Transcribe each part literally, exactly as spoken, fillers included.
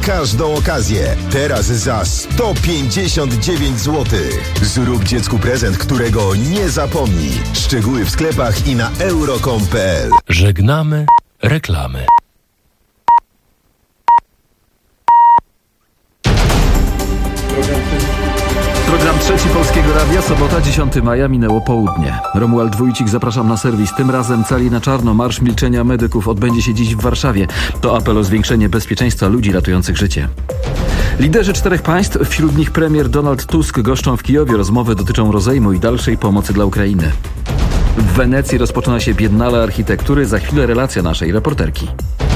każdą okazję. Teraz za sto pięćdziesiąt dziewięć złotych. Zrób dziecku prezent, którego nie zapomni. Szczegóły w sklepach i na euro kropka com kropka p l. Żegnamy reklamy. Program trzeci Polskiego Radia, sobota, dziesiątego maja, minęło południe. Romuald Wójcik, zapraszam na serwis. Tym razem cali na czarno. Marsz milczenia medyków odbędzie się dziś w Warszawie. To apel o zwiększenie bezpieczeństwa ludzi ratujących życie. Liderzy czterech państw, wśród nich premier Donald Tusk, goszczą w Kijowie. Rozmowy dotyczą rozejmu i dalszej pomocy dla Ukrainy. W Wenecji rozpoczyna się Biennale Architektury. Za chwilę relacja naszej reporterki.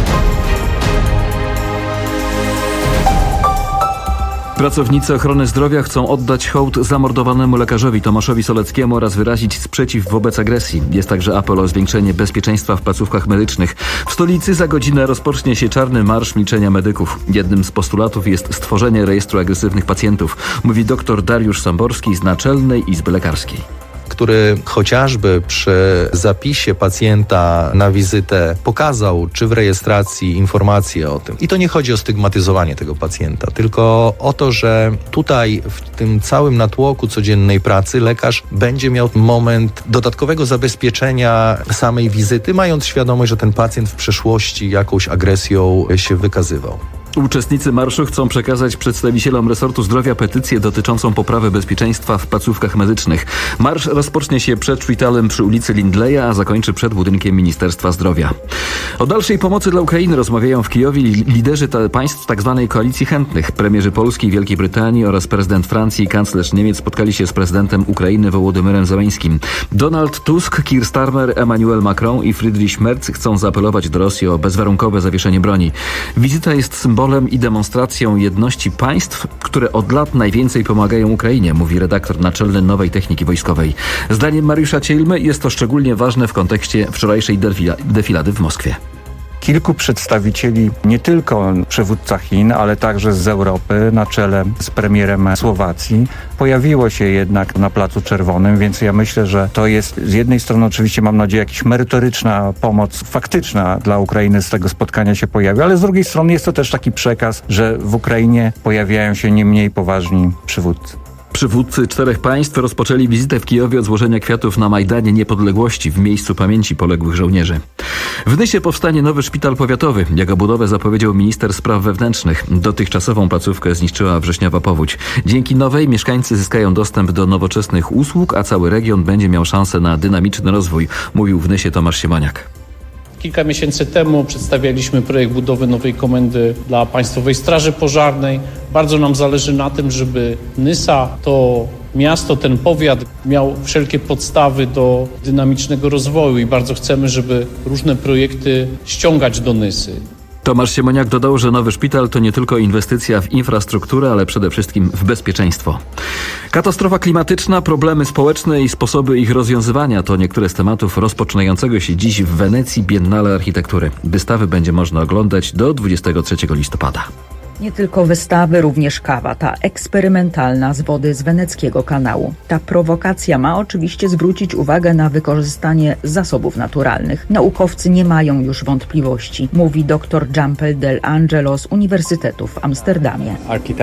Pracownicy ochrony zdrowia chcą oddać hołd zamordowanemu lekarzowi Tomaszowi Soleckiemu oraz wyrazić sprzeciw wobec agresji. Jest także apel o zwiększenie bezpieczeństwa w placówkach medycznych. W stolicy za godzinę rozpocznie się czarny marsz milczenia medyków. Jednym z postulatów jest stworzenie rejestru agresywnych pacjentów, mówi dr Dariusz Samborski z Naczelnej Izby Lekarskiej, który chociażby przy zapisie pacjenta na wizytę pokazał, czy w rejestracji, informacje o tym. I to nie chodzi o stygmatyzowanie tego pacjenta, tylko o to, że tutaj w tym całym natłoku codziennej pracy lekarz będzie miał moment dodatkowego zabezpieczenia samej wizyty, mając świadomość, że ten pacjent w przeszłości jakąś agresją się wykazywał. Uczestnicy marszu chcą przekazać przedstawicielom resortu zdrowia petycję dotyczącą poprawy bezpieczeństwa w placówkach medycznych. Marsz rozpocznie się przed szpitalem przy ulicy Lindleya, a zakończy przed budynkiem Ministerstwa Zdrowia. O dalszej pomocy dla Ukrainy rozmawiają w Kijowie liderzy ta państw tzw. koalicji chętnych. Premierzy Polski i Wielkiej Brytanii oraz prezydent Francji i kanclerz Niemiec spotkali się z prezydentem Ukrainy Wołodymyrem Zełeńskim. Donald Tusk, Keir Starmer, Emmanuel Macron i Friedrich Merz chcą zaapelować do Rosji o bezwarunkowe zawieszenie broni. Wizyta jest symbolem i demonstracją jedności państw, które od lat najwięcej pomagają Ukrainie, mówi redaktor naczelny Nowej Techniki Wojskowej. Zdaniem Mariusza Ciejlmy jest to szczególnie ważne w kontekście wczorajszej defila- defilady w Moskwie. Kilku przedstawicieli, nie tylko przywódca Chin, ale także z Europy, na czele z premierem Słowacji, pojawiło się jednak na Placu Czerwonym, więc ja myślę, że to jest z jednej strony oczywiście, mam nadzieję, jakaś merytoryczna pomoc faktyczna dla Ukrainy z tego spotkania się pojawi, ale z drugiej strony jest to też taki przekaz, że w Ukrainie pojawiają się nie mniej poważni przywódcy. Przywódcy czterech państw rozpoczęli wizytę w Kijowie od złożenia kwiatów na Majdanie Niepodległości w miejscu pamięci poległych żołnierzy. W Nysie powstanie nowy szpital powiatowy. Jego budowę zapowiedział minister spraw wewnętrznych. Dotychczasową placówkę zniszczyła wrześniowa powódź. Dzięki nowej mieszkańcy zyskają dostęp do nowoczesnych usług, a cały region będzie miał szansę na dynamiczny rozwój, mówił w Nysie Tomasz Siemoniak. Kilka miesięcy temu przedstawialiśmy projekt budowy nowej komendy dla Państwowej Straży Pożarnej. Bardzo nam zależy na tym, żeby Nysa, to miasto, ten powiat miał wszelkie podstawy do dynamicznego rozwoju i bardzo chcemy, żeby różne projekty ściągać do Nysy. Tomasz Siemoniak dodał, że nowy szpital to nie tylko inwestycja w infrastrukturę, ale przede wszystkim w bezpieczeństwo. Katastrofa klimatyczna, problemy społeczne i sposoby ich rozwiązywania to niektóre z tematów rozpoczynającego się dziś w Wenecji Biennale Architektury. Wystawy będzie można oglądać do dwudziestego trzeciego listopada. Nie tylko wystawy, również kawa, ta eksperymentalna z wody z weneckiego kanału. Ta prowokacja ma oczywiście zwrócić uwagę na wykorzystanie zasobów naturalnych. Naukowcy nie mają już wątpliwości, mówi dr Giampel Del Angelo z Uniwersytetu w Amsterdamie.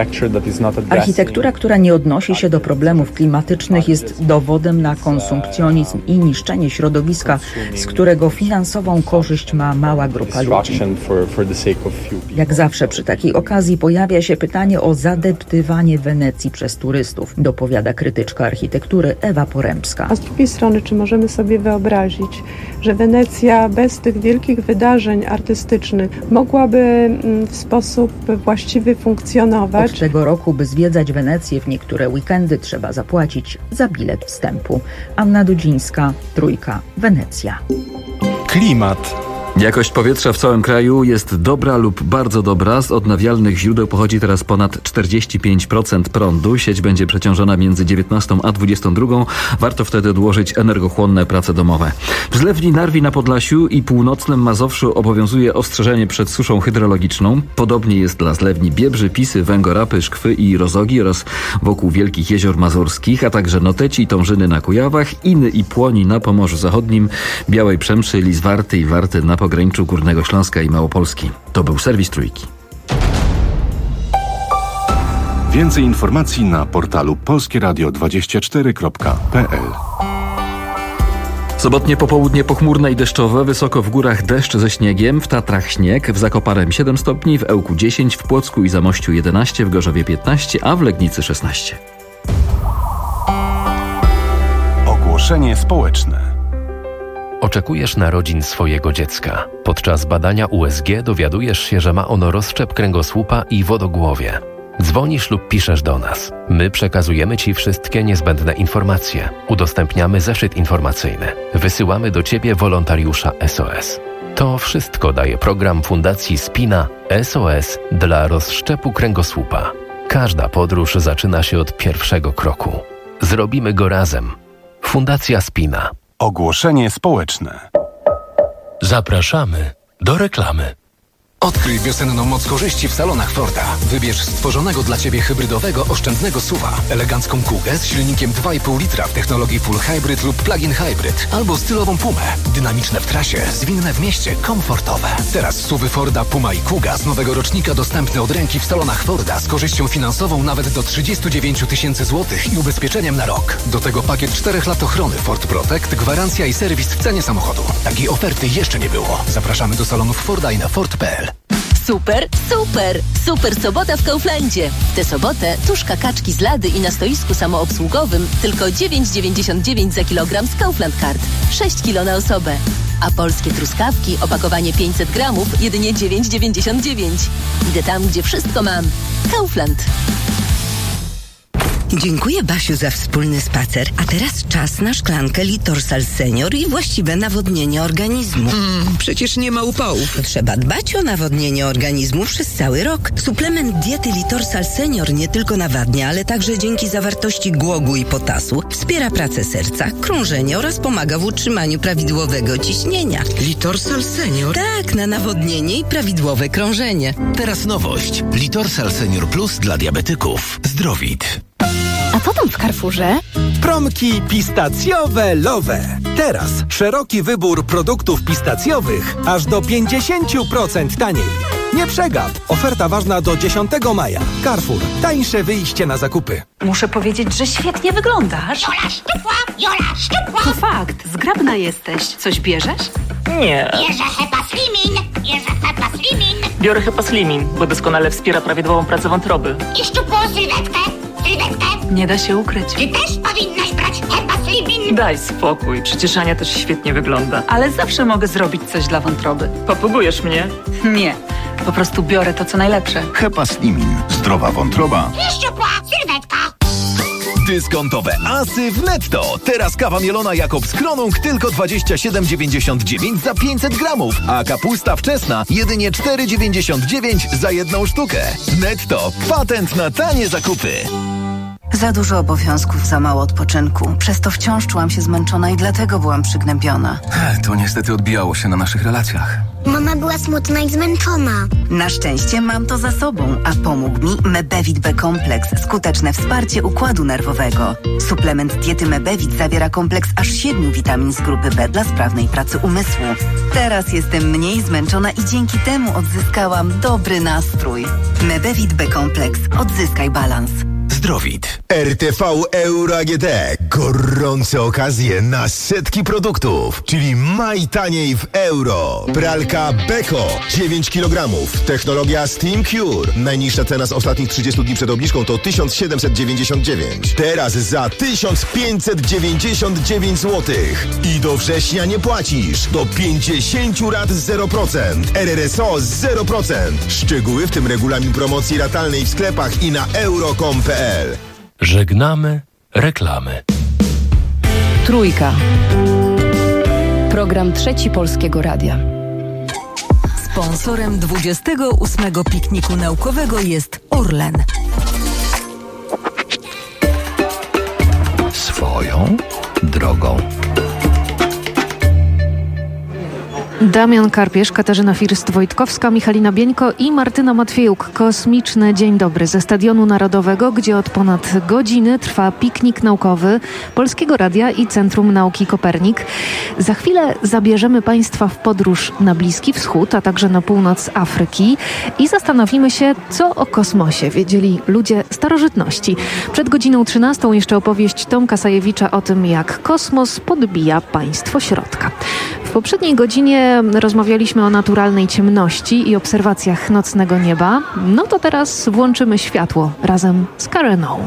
Architektura, która nie odnosi się do problemów klimatycznych, jest dowodem na konsumpcjonizm i niszczenie środowiska, z którego finansową korzyść ma mała grupa ludzi. Jak zawsze przy takiej okazji pojawia się pytanie o zadeptywanie Wenecji przez turystów, dopowiada krytyczka architektury Ewa Porębska. A z drugiej strony, czy możemy sobie wyobrazić, że Wenecja bez tych wielkich wydarzeń artystycznych mogłaby w sposób właściwy funkcjonować? Od tego roku, by zwiedzać Wenecję w niektóre weekendy, trzeba zapłacić za bilet wstępu. Anna Dudzińska, Trójka, Wenecja. Klimat. Jakość powietrza w całym kraju jest dobra lub bardzo dobra. Z odnawialnych źródeł pochodzi teraz ponad czterdzieści pięć procent prądu. Sieć będzie przeciążona między dziewiętnastą a dwudziestą drugą. Warto wtedy odłożyć energochłonne prace domowe. W zlewni Narwi na Podlasiu i północnym Mazowszu obowiązuje ostrzeżenie przed suszą hydrologiczną. Podobnie jest dla zlewni Biebrzy, Pisy, Węgorapy, Szkwy i Rozogi oraz wokół wielkich jezior mazurskich, a także Noteci i Tążyny na Kujawach, Iny i Płoni na Pomorzu Zachodnim, Białej Przemszy, Lizwarty i Warty na pograniczu Górnego Śląska i Małopolski. To był serwis Trójki. Więcej informacji na portalu polskie radio dwadzieścia cztery kropka p l. Sobotnie popołudnie pochmurne i deszczowe, wysoko w górach deszcz ze śniegiem, w Tatrach śnieg, w Zakopanem siedem stopni, w Ełku dziesięć, w Płocku i Zamościu jedenaście, w Gorzowie piętnaście, a w Legnicy szesnaście. Ogłoszenie społeczne. Oczekujesz narodzin swojego dziecka. Podczas badania U S G dowiadujesz się, że ma ono rozszczep kręgosłupa i wodogłowie. Dzwonisz lub piszesz do nas. My przekazujemy Ci wszystkie niezbędne informacje. Udostępniamy zeszyt informacyjny. Wysyłamy do Ciebie wolontariusza S O S. To wszystko daje program Fundacji Spina S O S dla rozszczepu kręgosłupa. Każda podróż zaczyna się od pierwszego kroku. Zrobimy go razem. Fundacja Spina. Ogłoszenie społeczne. Zapraszamy do reklamy. Odkryj wiosenną moc korzyści w salonach Forda. Wybierz stworzonego dla Ciebie hybrydowego, oszczędnego S U V-a, elegancką Kugę z silnikiem dwa i pół litra w technologii Full Hybrid lub Plug-in Hybrid, albo stylową Pumę. Dynamiczne w trasie, zwinne w mieście, komfortowe. Teraz S U V-y Forda Puma i Kuga z nowego rocznika dostępne od ręki w salonach Forda z korzyścią finansową nawet do trzydzieści dziewięć tysięcy złotych i ubezpieczeniem na rok. Do tego pakiet czterech lat ochrony Ford Protect, gwarancja i serwis w cenie samochodu. Takiej oferty jeszcze nie było. Zapraszamy do salonów Forda i na Ford kropka p l. Super, super, super sobota w Kauflandzie. W tę sobotę tusz kaczki z lady i na stoisku samoobsługowym tylko dziewięć dziewięćdziesiąt dziewięć za kilogram z Kaufland Card. sześć kilo na osobę. A polskie truskawki, opakowanie pięćset gramów, jedynie dziewięć dziewięćdziesiąt dziewięć. Idę tam, gdzie wszystko mam. Kaufland. Dziękuję, Basiu, za wspólny spacer. A teraz czas na szklankę Litorsal Senior i właściwe nawodnienie organizmu. Mm, przecież nie ma upałów. Trzeba dbać o nawodnienie organizmu przez cały rok. Suplement diety Litorsal Senior nie tylko nawadnia, ale także dzięki zawartości głogu i potasu wspiera pracę serca, krążenie oraz pomaga w utrzymaniu prawidłowego ciśnienia. Litorsal Senior? Tak, na nawodnienie i prawidłowe krążenie. Teraz nowość. Litorsal Senior Plus dla diabetyków. Zdrowit. A co tam w Carrefourze? Promki pistacjowe-lowe. Teraz szeroki wybór produktów pistacjowych aż do pięćdziesiąt procent taniej. Nie przegap. Oferta ważna do dziesiątego maja. Carrefour. Tańsze wyjście na zakupy. Muszę powiedzieć, że świetnie wyglądasz. Jola szczupła, Jola szczupła. To fakt. Zgrabna jesteś. Coś bierzesz? Nie. Bierze Hepa Slimin. Bierze Hepa Slimin. Biorę Hepa Slimin, bo doskonale wspiera prawidłową pracę wątroby. I szczupłą sylwetkę. Sylwetkę. Nie da się ukryć. Ty też powinnaś brać Hepa Slimin. Daj spokój. Przecież Ania też świetnie wygląda. Ale zawsze mogę zrobić coś dla wątroby. Popługujesz mnie? Nie. Po prostu biorę to, co najlepsze. Hepa Slimin. Zdrowa wątroba. I szczupła sylwetka. Dyskontowe asy w Netto. Teraz kawa mielona Jakobs Kronung tylko dwadzieścia siedem dziewięćdziesiąt dziewięć za pięćset gramów, a kapusta wczesna jedynie cztery dziewięćdziesiąt dziewięć za jedną sztukę. Netto. Patent na tanie zakupy. Za dużo obowiązków, za mało odpoczynku. Przez to wciąż czułam się zmęczona i dlatego byłam przygnębiona. To niestety odbijało się na naszych relacjach. Mama była smutna i zmęczona. Na szczęście mam to za sobą, a pomógł mi Mebevit B Kompleks. Skuteczne wsparcie układu nerwowego. Suplement diety Mebevit zawiera kompleks aż siedmiu witamin z grupy B dla sprawnej pracy umysłu. Teraz jestem mniej zmęczona i dzięki temu odzyskałam dobry nastrój. Mebevit B Kompleks. Odzyskaj balans. Zdrowit. R T V Euro A G D. Gorące okazje na setki produktów, czyli maj taniej w euro. Pralka Beko dziewięć kilogramów. Technologia Steam Cure. Najniższa cena z ostatnich trzydziestu dni przed obniżką to tysiąc siedemset dziewięćdziesiąt dziewięć. Teraz za tysiąc pięćset dziewięćdziesiąt dziewięć złotych. I do września nie płacisz. Do pięćdziesiąt rat zero procent. R R S O zero procent. Szczegóły, w tym regulamin promocji ratalnej w sklepach i na euro kropka com kropka p l. Żegnamy reklamy. Trójka. Program Trzeci Polskiego Radia. Sponsorem dwudziestego ósmego pikniku naukowego jest Orlen. Swoją drogą. Damian Karpiesz, Katarzyna First-Wojtkowska, Michalina Bieńko i Martyna Matwiejuk. Kosmiczny dzień dobry ze Stadionu Narodowego, gdzie od ponad godziny trwa piknik naukowy Polskiego Radia i Centrum Nauki Kopernik. Za chwilę zabierzemy Państwa w podróż na Bliski Wschód, a także na północ Afryki i zastanowimy się, co o kosmosie wiedzieli ludzie starożytności. Przed godziną trzynastą jeszcze opowieść Tomka Sajewicza o tym, jak kosmos podbija państwo środka. W poprzedniej godzinie rozmawialiśmy o naturalnej ciemności i obserwacjach nocnego nieba. No to teraz włączymy światło razem z Kareną.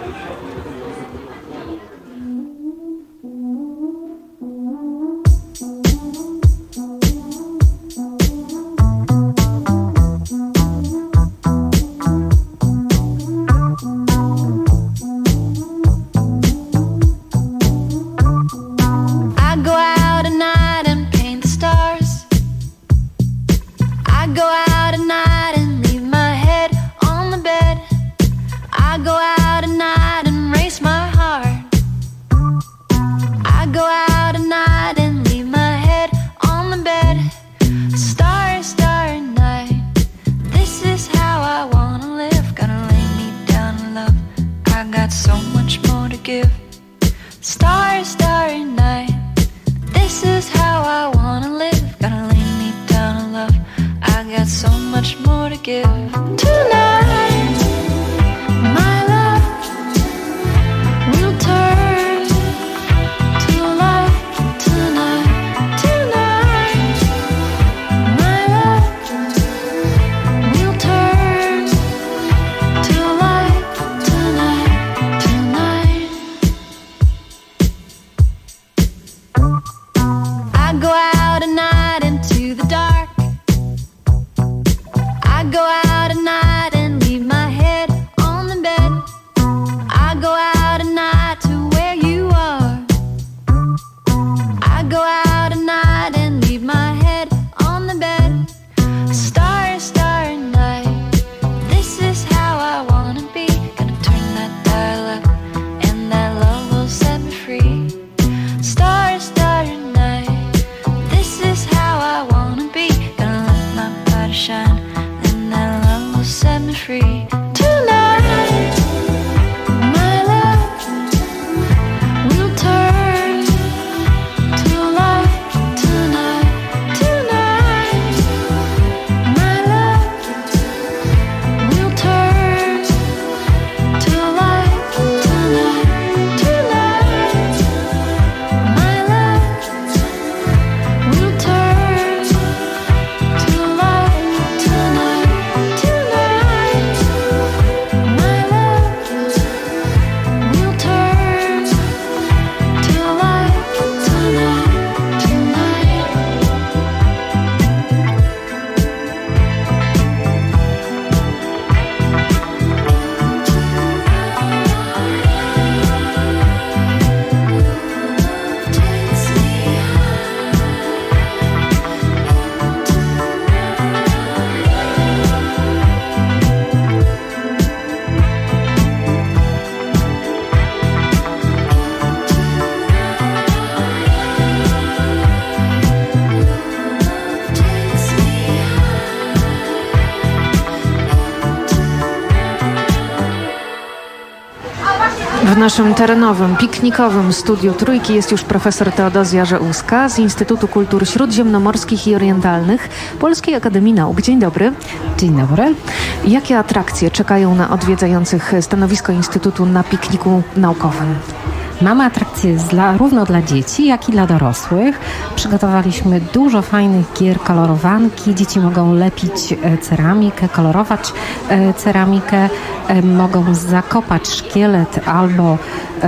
W naszym terenowym, piknikowym studiu Trójki jest już profesor Teodozja Żełuska z Instytutu Kultur Śródziemnomorskich i Orientalnych Polskiej Akademii Nauk. Dzień dobry. Dzień dobry. Jakie atrakcje czekają na odwiedzających stanowisko Instytutu na pikniku naukowym? Mamy atrakcje dla, równo dla dzieci, jak i dla dorosłych. Przygotowaliśmy dużo fajnych gier kolorowanki. Dzieci mogą lepić ceramikę, kolorować ceramikę, mogą zakopać szkielet albo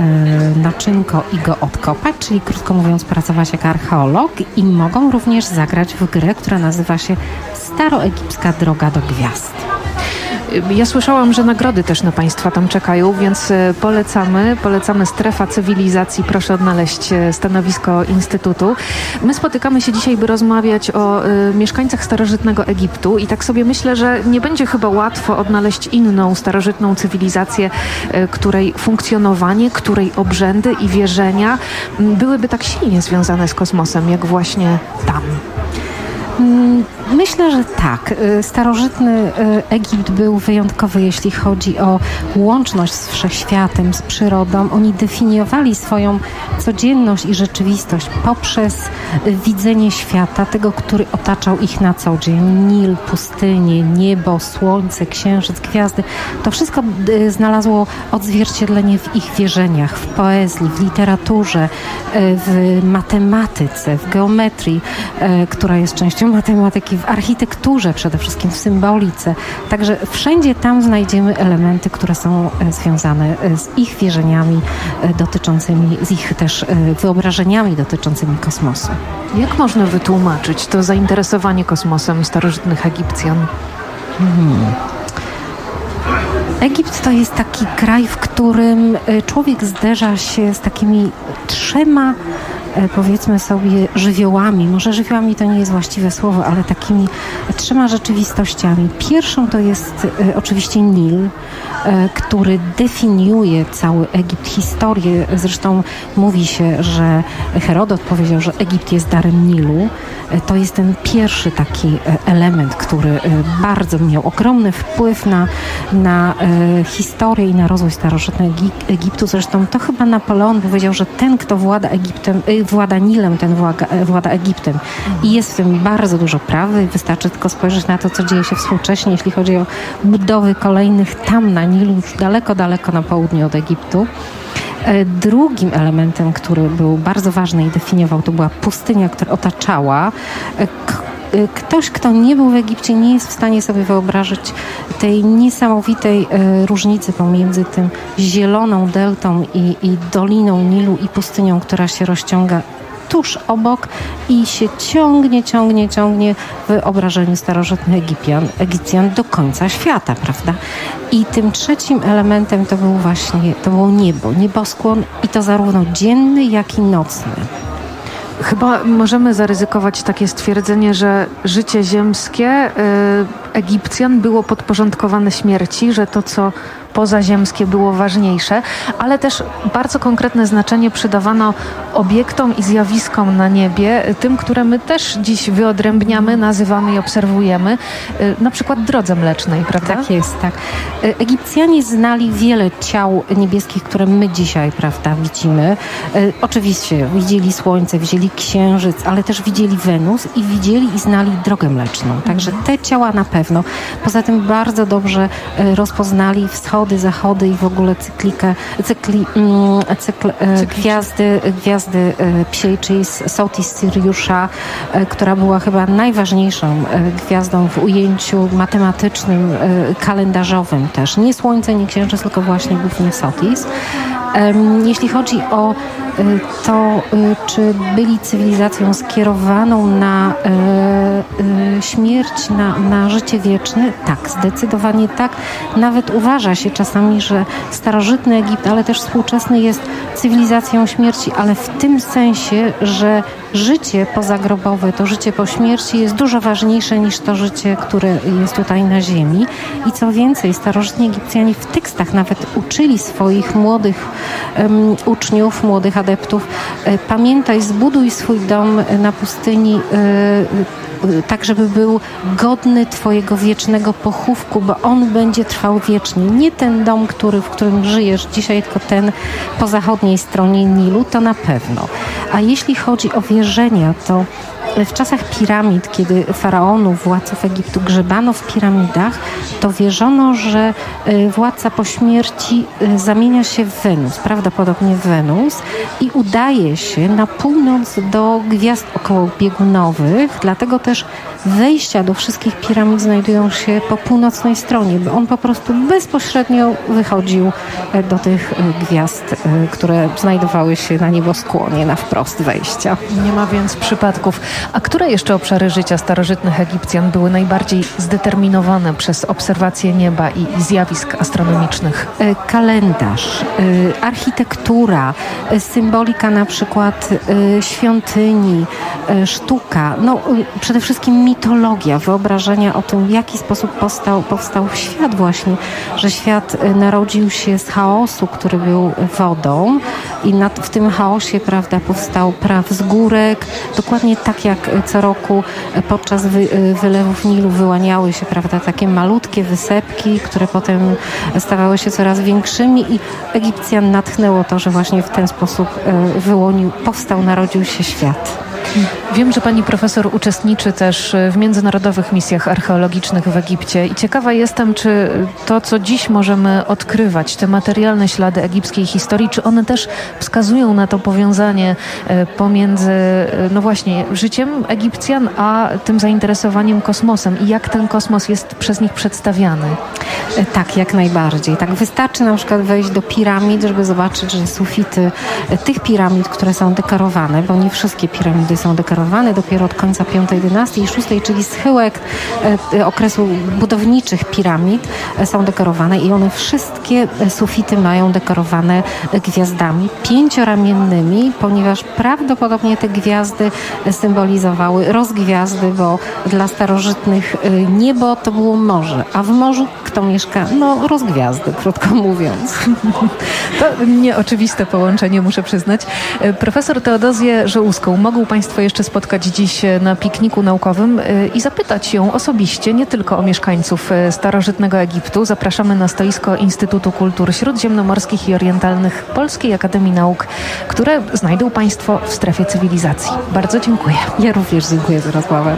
naczynko i go odkopać, czyli krótko mówiąc pracować jak archeolog, i mogą również zagrać w grę, która nazywa się Staroegipska Droga do Gwiazd. Ja słyszałam, że nagrody też na Państwa tam czekają, więc polecamy, polecamy Strefa Cywilizacji. Proszę odnaleźć stanowisko Instytutu. My spotykamy się dzisiaj, by rozmawiać o y, mieszkańcach starożytnego Egiptu i tak sobie myślę, że nie będzie chyba łatwo odnaleźć inną starożytną cywilizację, y, której funkcjonowanie, której obrzędy i wierzenia y, byłyby tak silnie związane z kosmosem, jak właśnie tam. Myślę, że tak. Starożytny Egipt był wyjątkowy, jeśli chodzi o łączność z wszechświatem, z przyrodą. Oni definiowali swoją codzienność i rzeczywistość poprzez widzenie świata, tego, który otaczał ich na co dzień. Nil, pustynie, niebo, słońce, księżyc, gwiazdy. To wszystko znalazło odzwierciedlenie w ich wierzeniach, w poezji, w literaturze, w matematyce, w geometrii, która jest częścią matematyki, w architekturze przede wszystkim, w symbolice. Także wszędzie tam znajdziemy elementy, które są związane z ich wierzeniami dotyczącymi, z ich też wyobrażeniami dotyczącymi kosmosu. Jak można wytłumaczyć to zainteresowanie kosmosem starożytnych Egipcjan? Hmm. Egipt to jest taki kraj, w którym człowiek zderza się z takimi trzema, powiedzmy sobie, żywiołami. Może żywiołami to nie jest właściwe słowo, ale takimi trzema rzeczywistościami. Pierwszą to jest e, oczywiście Nil, e, który definiuje cały Egipt, historię. Zresztą mówi się, że Herodot powiedział, że Egipt jest darem Nilu. E, to jest ten pierwszy taki e, element, który e, bardzo miał ogromny wpływ na, na e, historię i na rozwój starożytnego Egiptu. Zresztą to chyba Napoleon powiedział, że ten, kto włada Egiptem, e, włada Nilem, ten włada, włada Egiptem. I jest w tym bardzo dużo prawdy. Wystarczy tylko spojrzeć na to, co dzieje się współcześnie, jeśli chodzi o budowy kolejnych tam na Nilu, już daleko, daleko na południe od Egiptu. Drugim elementem, który był bardzo ważny i definiował, to była pustynia, która otaczała. Ktoś, kto nie był w Egipcie, nie jest w stanie sobie wyobrazić tej niesamowitej e, różnicy pomiędzy tym zieloną deltą i, i doliną Nilu i pustynią, która się rozciąga tuż obok i się ciągnie, ciągnie, ciągnie w wyobrażeniu starożytnych Egipcjan, Egipcjan do końca świata, prawda? I tym trzecim elementem to był właśnie, to było niebo, nieboskłon i to zarówno dzienny, jak i nocny. Chyba możemy zaryzykować takie stwierdzenie, że życie ziemskie y, Egipcjan było podporządkowane śmierci, że to, co pozaziemskie było ważniejsze, ale też bardzo konkretne znaczenie przydawano obiektom i zjawiskom na niebie, tym, które my też dziś wyodrębniamy, nazywamy i obserwujemy, na przykład drodze mlecznej, prawda? Tak jest, tak. Egipcjanie znali wiele ciał niebieskich, które my dzisiaj, prawda, widzimy. Oczywiście widzieli słońce, widzieli księżyc, ale też widzieli Wenus i widzieli i znali drogę mleczną. Także te ciała na pewno. Poza tym bardzo dobrze rozpoznali wschody, zachody i w ogóle cyklikę, cykli, cykl, gwiazdy, gwiazdy psiej, czyli Sotis Siriusza, która była chyba najważniejszą gwiazdą w ujęciu matematycznym, kalendarzowym też. Nie Słońce, nie Księżyc, tylko właśnie głównie Sotis. Jeśli chodzi o to, czy byli cywilizacją skierowaną na śmierć, na, na życie wieczne, tak, zdecydowanie tak. Nawet uważa się czasami, że starożytny Egipt, ale też współczesny jest cywilizacją śmierci, ale w tym sensie, że życie pozagrobowe, to życie po śmierci jest dużo ważniejsze niż to życie, które jest tutaj na ziemi. I co więcej, starożytni Egipcjanie w tekstach nawet uczyli swoich młodych um, uczniów, młodych adeptów, e, pamiętaj, zbuduj swój dom na pustyni e, tak, żeby był godny twojego wiecznego pochówku, bo on będzie trwał wiecznie. Nie ten dom, który, w którym żyjesz dzisiaj, tylko ten po zachodniej stronie Nilu, to na pewno. A jeśli chodzi o wierzenia, to w czasach piramid, kiedy faraonów, władców Egiptu grzebano w piramidach, to wierzono, że władca po śmierci zamienia się w Wenus, prawdopodobnie w Wenus, i udaje się na północ do gwiazd okołobiegunowych, dlatego też wejścia do wszystkich piramid znajdują się po północnej stronie, bo on po prostu bezpośrednio wychodził do tych gwiazd, które znajdowały się na nieboskłonie, na wprost wejścia. Nie ma więc przypadków. A które jeszcze obszary życia starożytnych Egipcjan były najbardziej zdeterminowane przez obserwację nieba i, i zjawisk astronomicznych? Kalendarz, architektura, symbolika na przykład świątyni, sztuka, no przede wszystkim mitologia, wyobrażenia o tym, w jaki sposób powstał, powstał świat właśnie, że świat narodził się z chaosu, który był wodą i nad, w tym chaosie, prawda, powstał praw z górek, dokładnie tak jak co roku podczas wy, wylewów Nilu wyłaniały się, prawda, takie malutkie wysepki, które potem stawały się coraz większymi i Egipcjan natchnęło to, że właśnie w ten sposób wyłonił, powstał, narodził się świat. Wiem, że pani profesor uczestniczy też w międzynarodowych misjach archeologicznych w Egipcie i ciekawa jestem, czy to, co dziś możemy odkrywać, te materialne ślady egipskiej historii, czy one też wskazują na to powiązanie pomiędzy, no właśnie, życiem Egipcjan, a tym zainteresowaniem kosmosem i jak ten kosmos jest przez nich przedstawiany? Tak, jak najbardziej. Tak, wystarczy na przykład wejść do piramid, żeby zobaczyć, że sufity tych piramid, które są dekorowane, bo nie wszystkie piramidy są dekorowane, dopiero od końca piątej dynastii i szóstej, czyli schyłek e, okresu budowniczych piramid e, są dekorowane i one wszystkie sufity mają dekorowane gwiazdami pięcioramiennymi, ponieważ prawdopodobnie te gwiazdy symbolizowały rozgwiazdy, bo dla starożytnych e, niebo to było morze, a w morzu kto mieszka? No rozgwiazdy, krótko mówiąc. To nieoczywiste połączenie, muszę przyznać. Profesor Teodozję Żołuską mogą Państwo jeszcze spotkać dziś na pikniku naukowym i zapytać ją osobiście, nie tylko o mieszkańców starożytnego Egiptu. Zapraszamy na stoisko Instytutu Kultur Śródziemnomorskich i Orientalnych Polskiej Akademii Nauk, które znajdą Państwo w strefie cywilizacji. Bardzo dziękuję. Ja również dziękuję za rozmowę.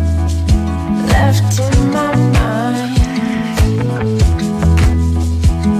Left in my mind.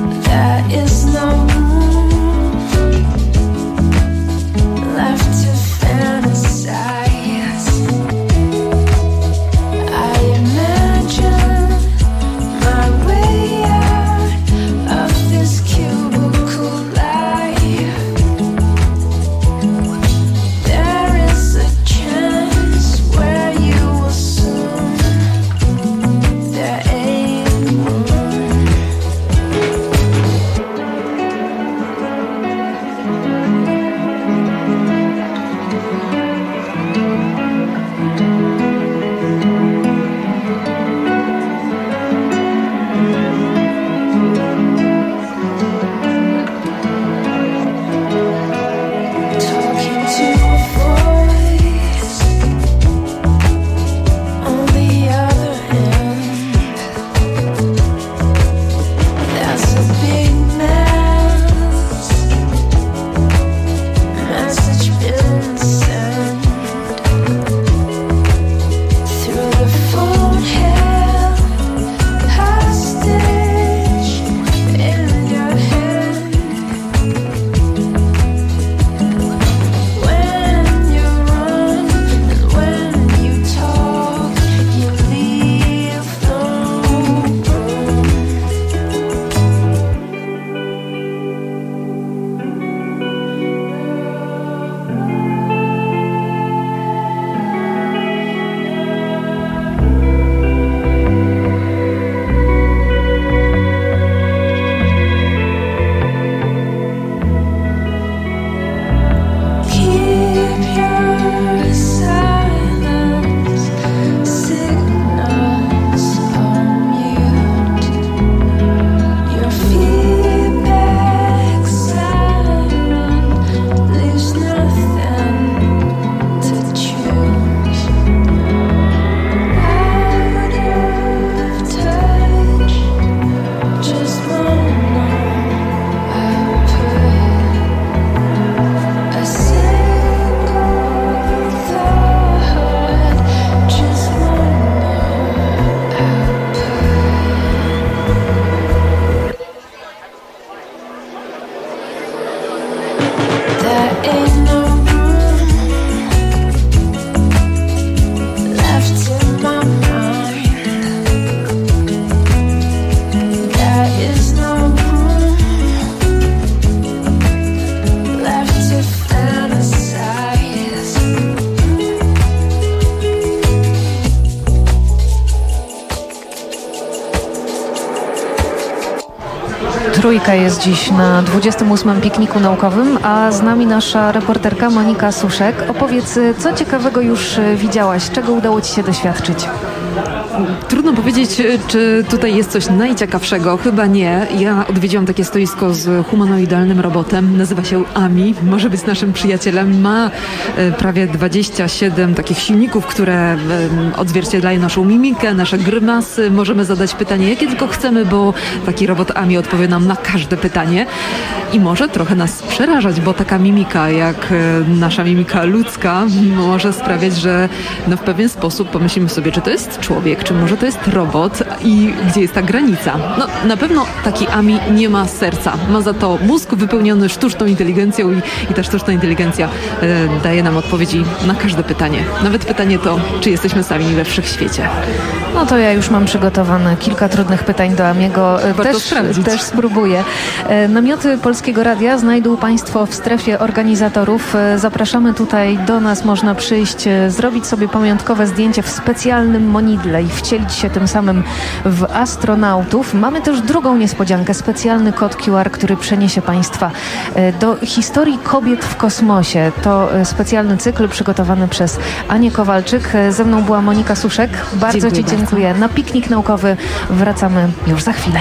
Trójka jest dziś na dwudziestym ósmym pikniku naukowym, a z nami nasza reporterka Monika Suszek. Opowiedz, co ciekawego już widziałaś, czego udało Ci się doświadczyć? Trudno powiedzieć, czy tutaj jest coś najciekawszego. Chyba nie. Ja odwiedziłam takie stoisko z humanoidalnym robotem. Nazywa się Ami. Może być naszym przyjacielem. Ma prawie dwadzieścia siedem takich silników, które odzwierciedlają naszą mimikę, nasze grymasy. Możemy zadać pytanie, jakie tylko chcemy, bo taki robot Ami odpowie nam na każde pytanie. I może trochę nas przerażać, bo taka mimika, jak nasza mimika ludzka, może sprawiać, że no w pewien sposób pomyślimy sobie, czy to jest człowiek, czy może to jest robot i gdzie jest ta granica. No na pewno taki Ami nie ma serca. Ma za to mózg wypełniony sztuczną inteligencją i, i ta sztuczna inteligencja e, daje nam odpowiedzi na każde pytanie. Nawet pytanie to, czy jesteśmy sami we wszechświecie. No to ja już mam przygotowane kilka trudnych pytań do Amiego. Też, też spróbuję. Namioty Polskiego Radia znajdą Państwo w strefie organizatorów. Zapraszamy tutaj do nas, można przyjść, zrobić sobie pamiątkowe zdjęcie w specjalnym monidle i wcielić się tym samym w astronautów. Mamy też drugą niespodziankę, specjalny kod Q R, który przeniesie Państwa do historii kobiet w kosmosie. To specjalny cykl przygotowany przez Anię Kowalczyk. Ze mną była Monika Suszek. Bardzo dziękuję Ci dziękuję. Dziękuję. Na piknik naukowy wracamy już za chwilę.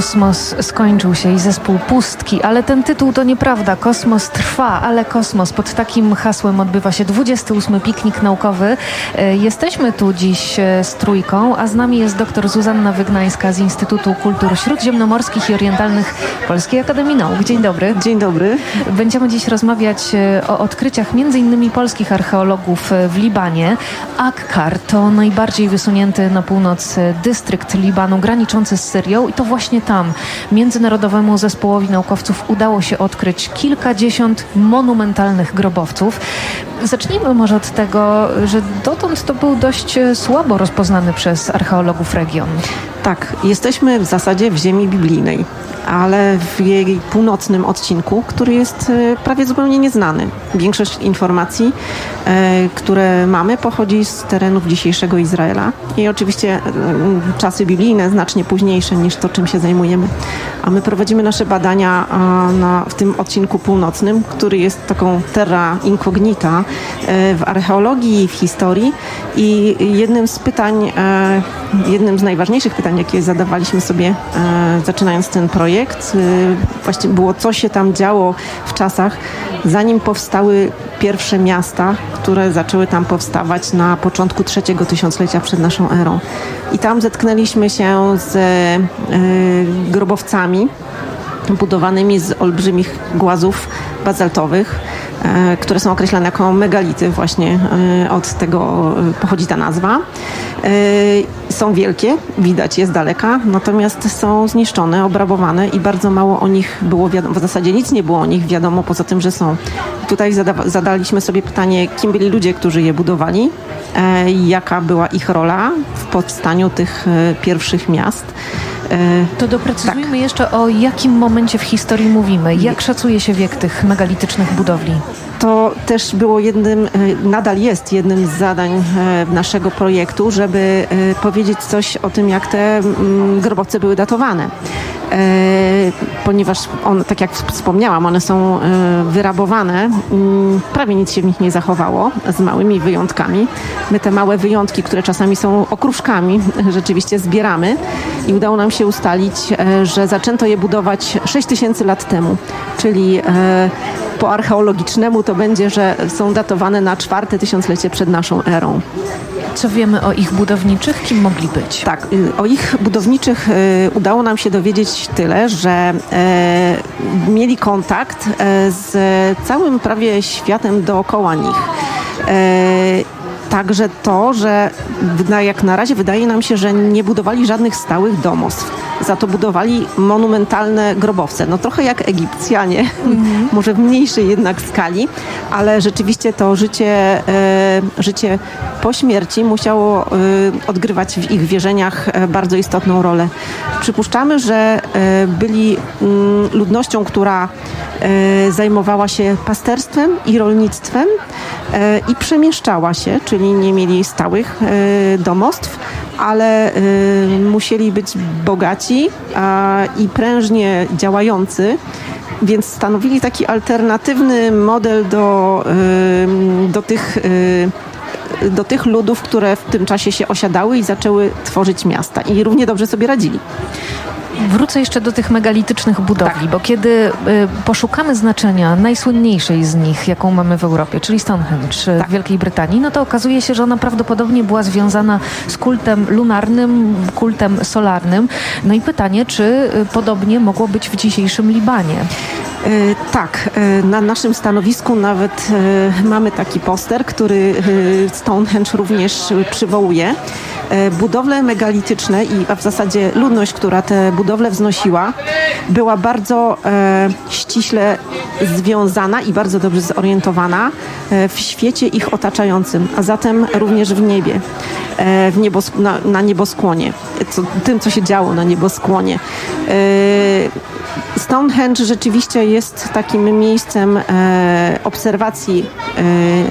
Kosmos skończył się i zespół Pustki, ale ten tytuł to nieprawda. Kosmos trwa, ale kosmos. Pod takim hasłem odbywa się dwudziesty ósmy piknik naukowy. Jesteśmy tu dziś z trójką, a z nami jest dr Zuzanna Wygnańska z Instytutu Kultur Śródziemnomorskich i Orientalnych Polskiej Akademii Nauk. Dzień dobry. Dzień dobry. Będziemy dziś rozmawiać o odkryciach między innymi polskich archeologów w Libanie. Akkar to najbardziej wysunięty na północ dystrykt Libanu, graniczący z Syrią i to właśnie tam międzynarodowemu zespołowi naukowców udało się odkryć kilkadziesiąt monumentalnych grobowców. Zacznijmy może od tego, że dotąd to był dość słabo rozpoznany przez archeologów region. Tak, jesteśmy w zasadzie w ziemi biblijnej, ale w jej północnym odcinku, który jest prawie zupełnie nieznany. Większość informacji, e, które mamy, pochodzi z terenów dzisiejszego Izraela i oczywiście e, czasy biblijne znacznie późniejsze niż to, czym się zajmujemy. A my prowadzimy nasze badania a, na, w tym odcinku północnym, który jest taką terra incognita e, w archeologii i w historii i jednym z pytań, e, jednym z najważniejszych pytań, jakie zadawaliśmy sobie e, zaczynając ten projekt, e, właśnie było, co się tam działo w czasach, zanim powstały pierwsze miasta, które zaczęły tam powstawać na początku trzeciego tysiąclecia przed naszą erą. I tam zetknęliśmy się z e, grobowcami budowanymi z olbrzymich głazów bazaltowych, e, które są określane jako megality, właśnie e, od tego pochodzi ta nazwa. E, są wielkie, widać je z daleka, natomiast są zniszczone, obrabowane i bardzo mało o nich było wiadomo, w zasadzie nic nie było o nich wiadomo, poza tym, że są. Tutaj zada- zadaliśmy sobie pytanie, kim byli ludzie, którzy je budowali, e, jaka była ich rola w powstaniu tych e, pierwszych miast. To doprecyzujmy tak. jeszcze, o jakim momencie w historii mówimy. Jak szacuje się wiek tych megalitycznych budowli? To też było jednym, nadal jest jednym z zadań naszego projektu, żeby powiedzieć coś o tym, jak te grobowce były datowane. Ponieważ, on, tak jak wspomniałam, one są wyrabowane, prawie nic się w nich nie zachowało, z małymi wyjątkami. My te małe wyjątki, które czasami są okruszkami, rzeczywiście zbieramy i udało nam się ustalić, że zaczęto je budować sześć tysięcy lat temu, czyli po archeologicznemu to będzie, że są datowane na czwarte tysiąclecie przed naszą erą. Co wiemy o ich budowniczych? Kim mogli być? Tak, o ich budowniczych y, udało nam się dowiedzieć tyle, że y, mieli kontakt y, z całym prawie światem dookoła nich. Y, Także to, że jak na razie wydaje nam się, że nie budowali żadnych stałych domostw. Za to budowali monumentalne grobowce. No trochę jak Egipcjanie, mm-hmm. może w mniejszej jednak skali, ale rzeczywiście to życie, e, życie po śmierci musiało e, odgrywać w ich wierzeniach e, bardzo istotną rolę. Przypuszczamy, że e, byli m, ludnością, która e, zajmowała się pasterstwem i rolnictwem e, i przemieszczała się, czyli nie mieli stałych e, domostw, ale y, musieli być bogaci a, i prężnie działający, więc stanowili taki alternatywny model do, y, do, tych, y, do tych ludów, które w tym czasie się osiadały i zaczęły tworzyć miasta i równie dobrze sobie radzili. Wrócę jeszcze do tych megalitycznych budowli, tak. bo kiedy y, poszukamy znaczenia najsłynniejszej z nich, jaką mamy w Europie, czyli Stonehenge tak. w Wielkiej Brytanii, no to okazuje się, że ona prawdopodobnie była związana z kultem lunarnym, kultem solarnym. No i pytanie, czy y, podobnie mogło być w dzisiejszym Libanie? Yy, tak, yy, na naszym stanowisku nawet yy, mamy taki poster, który yy, Stonehenge również przywołuje. Yy, budowle megalityczne i a w zasadzie ludność, która te budowle wznosiła, była bardzo yy, ściśle związana i bardzo dobrze zorientowana yy, w świecie ich otaczającym, a zatem również w niebie, yy, w niebos- na, na nieboskłonie, co, tym, co się działo na nieboskłonie. Yy, Stonehenge rzeczywiście jest takim miejscem e, obserwacji e,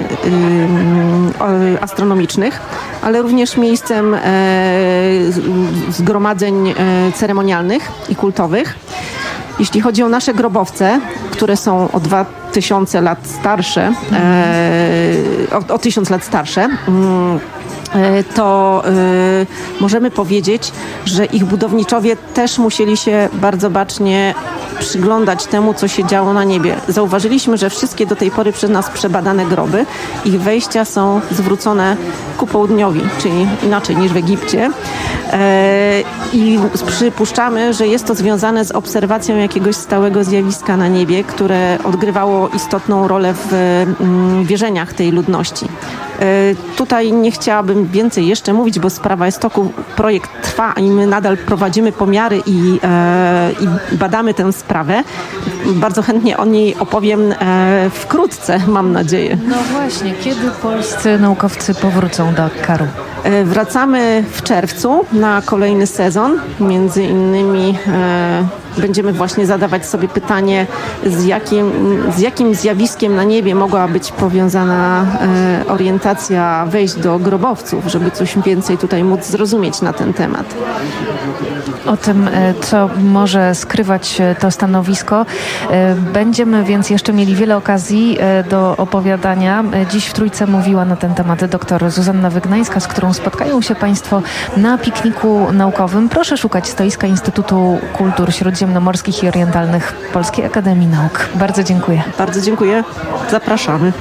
e, astronomicznych, ale również miejscem e, zgromadzeń e, ceremonialnych i kultowych. Jeśli chodzi o nasze grobowce, które są o dwa tysiące lat starsze, e, o, o tysiąc lat starsze, mm, to y, możemy powiedzieć, że ich budowniczowie też musieli się bardzo bacznie przyglądać temu, co się działo na niebie. Zauważyliśmy, że wszystkie do tej pory przez nas przebadane groby, ich wejścia są zwrócone ku południowi, czyli inaczej niż w Egipcie. E, I przypuszczamy, że jest to związane z obserwacją jakiegoś stałego zjawiska na niebie, które odgrywało istotną rolę w mm, wierzeniach tej ludności. Tutaj nie chciałabym więcej jeszcze mówić, bo sprawa jest w toku, projekt trwa i my nadal prowadzimy pomiary i, e, i badamy tę sprawę. Bardzo chętnie o niej opowiem e, wkrótce, mam nadzieję. No właśnie, kiedy polscy naukowcy powrócą do Akkaru? E, wracamy w czerwcu na kolejny sezon. Między innymi e, będziemy właśnie zadawać sobie pytanie, z jakim, z jakim zjawiskiem na niebie mogła być powiązana e, orientacja wejść do grobowców, żeby coś więcej tutaj móc zrozumieć na ten temat. O tym, co może skrywać to stanowisko, będziemy więc jeszcze mieli wiele okazji do opowiadania. Dziś w Trójce mówiła na ten temat dr Zuzanna Wygnańska, z którą spotkają się Państwo na pikniku naukowym. Proszę szukać stoiska Instytutu Kultur Śródziemnomorskich i Orientalnych Polskiej Akademii Nauk. Bardzo dziękuję. Bardzo dziękuję. Zapraszamy.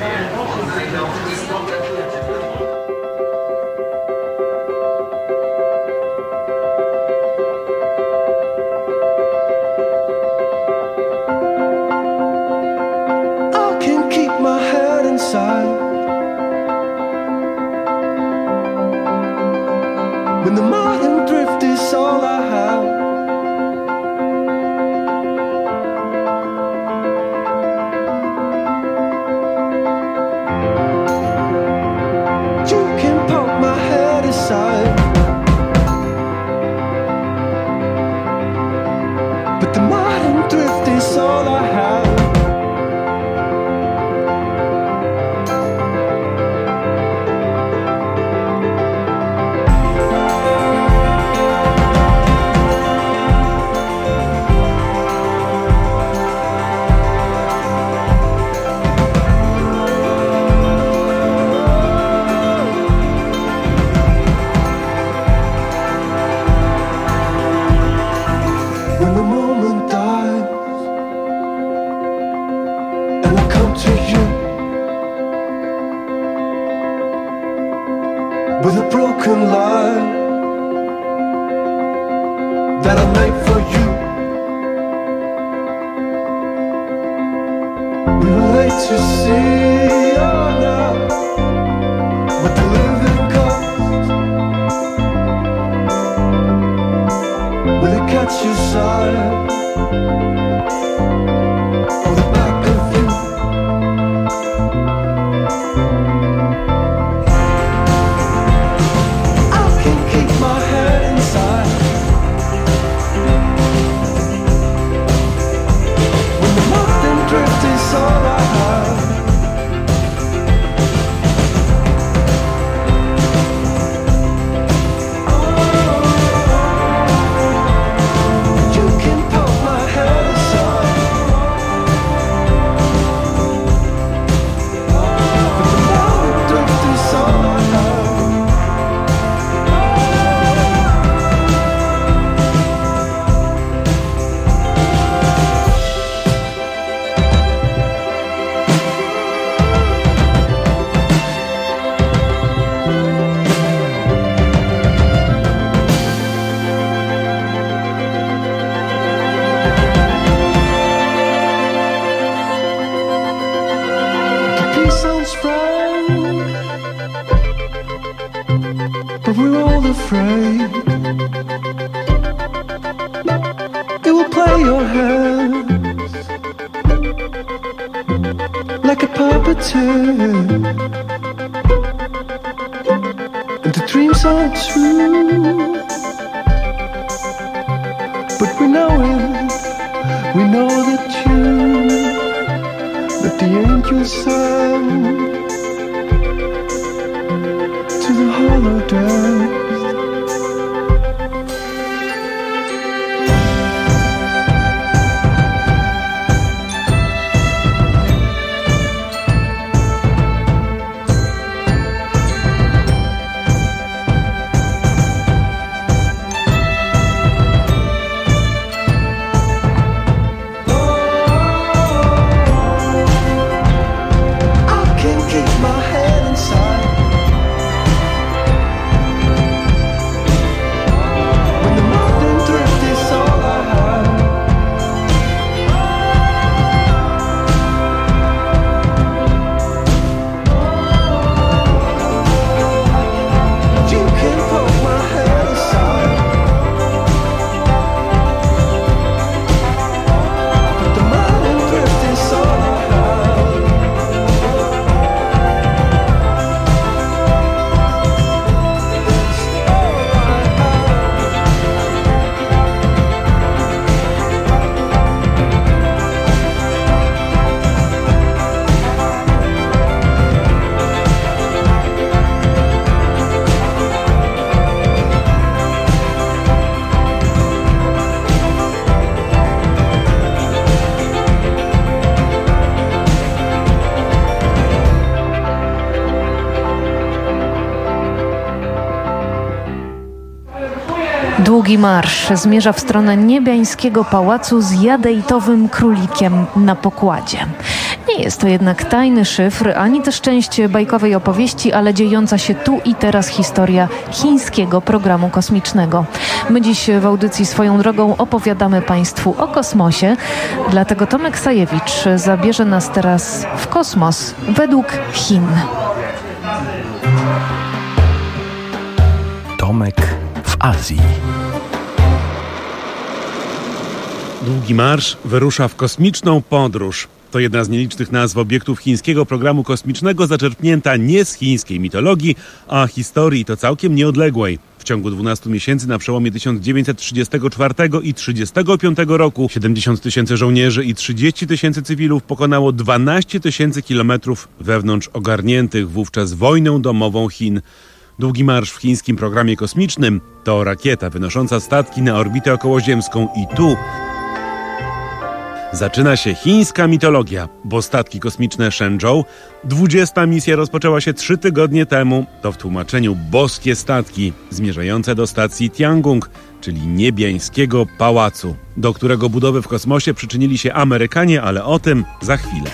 When the modern drift is all I have, you can poke my head aside, but the modern drift is all I have. With a broken line that I made for you, we were late to see, oh no, what the living cost. Will it catch your side or the back of you? But we're all afraid it will play your hands like a puppeteer, and the dreams aren't true. But we know it, we know the tune that the angels sang to the hollow dance. Długi marsz zmierza w stronę niebiańskiego pałacu z jadejtowym królikiem na pokładzie. Nie jest to jednak tajny szyfr, ani też część bajkowej opowieści, ale dziejąca się tu i teraz historia chińskiego programu kosmicznego. My dziś w audycji Swoją drogą opowiadamy Państwu o kosmosie, dlatego Tomek Sajewicz zabierze nas teraz w kosmos według Chin. Tomek w Azji. Długi marsz wyrusza w kosmiczną podróż. To jedna z nielicznych nazw obiektów chińskiego programu kosmicznego, zaczerpnięta nie z chińskiej mitologii, a historii to całkiem nieodległej. W ciągu dwunastu miesięcy na przełomie tysiąc dziewięćset trzydziestego czwartego i trzydziestego piątego roku siedemdziesiąt tysięcy żołnierzy i trzydzieści tysięcy cywilów pokonało dwanaście tysięcy kilometrów wewnątrz ogarniętych wówczas wojną domową Chin. Długi marsz w chińskim programie kosmicznym to rakieta wynosząca statki na orbitę okołoziemską i tu zaczyna się chińska mitologia, bo statki kosmiczne Shenzhou, dwudziesta misja rozpoczęła się trzy tygodnie temu. To w tłumaczeniu boskie statki zmierzające do stacji Tiangong, czyli niebiańskiego pałacu, do którego budowy w kosmosie przyczynili się Amerykanie, ale o tym za chwilę.